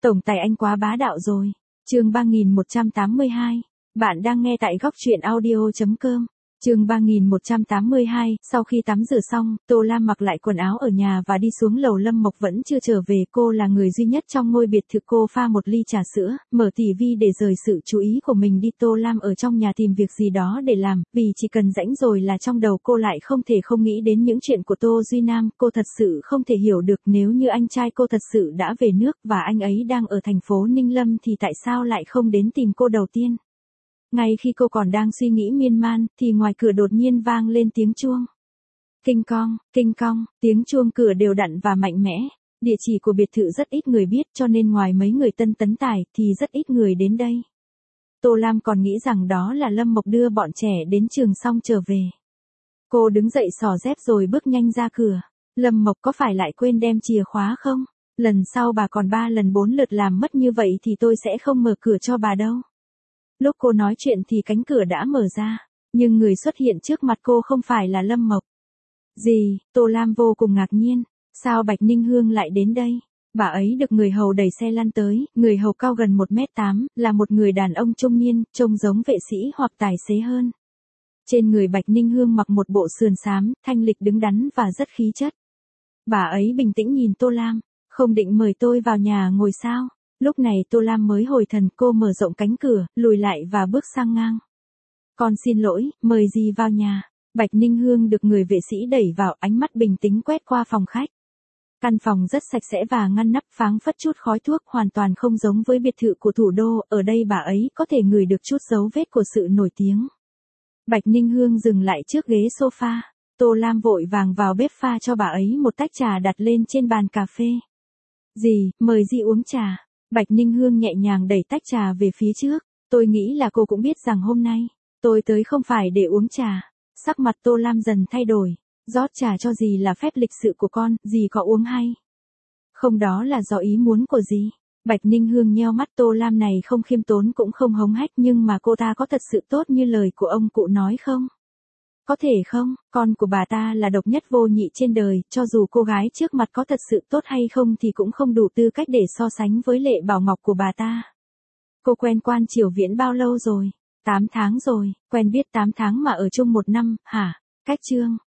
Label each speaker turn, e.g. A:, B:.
A: Tổng tài anh quá bá đạo rồi. Chương 3182. Bạn đang nghe tại góc truyện audio.com. Chương 3182, sau khi tắm rửa xong, Tô Lam mặc lại quần áo ở nhà và đi xuống lầu. Lâm Mộc vẫn chưa trở về, cô là người duy nhất trong ngôi biệt thự. Cô pha một ly trà sữa, mở tivi để rời sự chú ý của mình đi. Tô Lam ở trong nhà tìm việc gì đó để làm, vì chỉ cần rảnh rồi là trong đầu cô lại không thể không nghĩ đến những chuyện của Tô Duy Nam. Cô thật sự không thể hiểu được, nếu như anh trai cô thật sự đã về nước và anh ấy đang ở thành phố Ninh Lâm thì tại sao lại không đến tìm cô đầu tiên. Ngay khi cô còn đang suy nghĩ miên man, thì ngoài cửa đột nhiên vang lên tiếng chuông. Kinh cong, tiếng chuông cửa đều đặn và mạnh mẽ. Địa chỉ của biệt thự rất ít người biết, cho nên ngoài mấy người tân tấn tài, thì rất ít người đến đây. Tô Lam còn nghĩ rằng đó là Lâm Mộc đưa bọn trẻ đến trường xong trở về. Cô đứng dậy xỏ dép rồi bước nhanh ra cửa. Lâm Mộc có phải lại quên đem chìa khóa không? Lần sau bà còn 3 lần 4 lượt làm mất như vậy thì tôi sẽ không mở cửa cho bà đâu. Lúc cô nói chuyện thì cánh cửa đã mở ra, nhưng người xuất hiện trước mặt cô không phải là Lâm Mộc. Gì? Tô Lam vô cùng ngạc nhiên, sao Bạch Ninh Hương lại đến đây? Bà ấy được người hầu đẩy xe lăn tới, người hầu cao gần 1m8, là một người đàn ông trung niên, trông giống vệ sĩ hoặc tài xế hơn. Trên người Bạch Ninh Hương mặc một bộ sườn xám, thanh lịch đứng đắn và rất khí chất. Bà ấy bình tĩnh nhìn Tô Lam, không định mời tôi vào nhà ngồi sao? Lúc này Tô Lam mới hồi thần, cô mở rộng cánh cửa, lùi lại và bước sang ngang. Con xin lỗi, mời gì vào nhà? Bạch Ninh Hương được người vệ sĩ đẩy vào, ánh mắt bình tĩnh quét qua phòng khách. Căn phòng rất sạch sẽ và ngăn nắp, phảng phất chút khói thuốc, hoàn toàn không giống với biệt thự của thủ đô. Ở đây bà ấy có thể ngửi được chút dấu vết của sự nổi tiếng. Bạch Ninh Hương dừng lại trước ghế sofa. Tô Lam vội vàng vào bếp pha cho bà ấy một tách trà đặt lên trên bàn cà phê. Dì, mời dì uống trà. Bạch Ninh Hương nhẹ nhàng đẩy tách trà về phía trước. Tôi nghĩ là cô cũng biết rằng hôm nay, tôi tới không phải để uống trà. Sắc mặt Tô Lam dần thay đổi. Rót trà cho dì là phép lịch sự của con, dì có uống hay? Không, đó là do ý muốn của dì. Bạch Ninh Hương nheo mắt. Tô Lam này không khiêm tốn cũng không hống hách, nhưng mà cô ta có thật sự tốt như lời của ông cụ nói không? Có thể không, con của bà ta là độc nhất vô nhị trên đời, cho dù cô gái trước mặt có thật sự tốt hay không thì cũng không đủ tư cách để so sánh với Lệ Bảo Ngọc của bà ta. Cô quen Quan Triều Viễn bao lâu rồi? 8 tháng rồi, quen biết 8 tháng mà ở chung 1 năm, hả? Cách chương,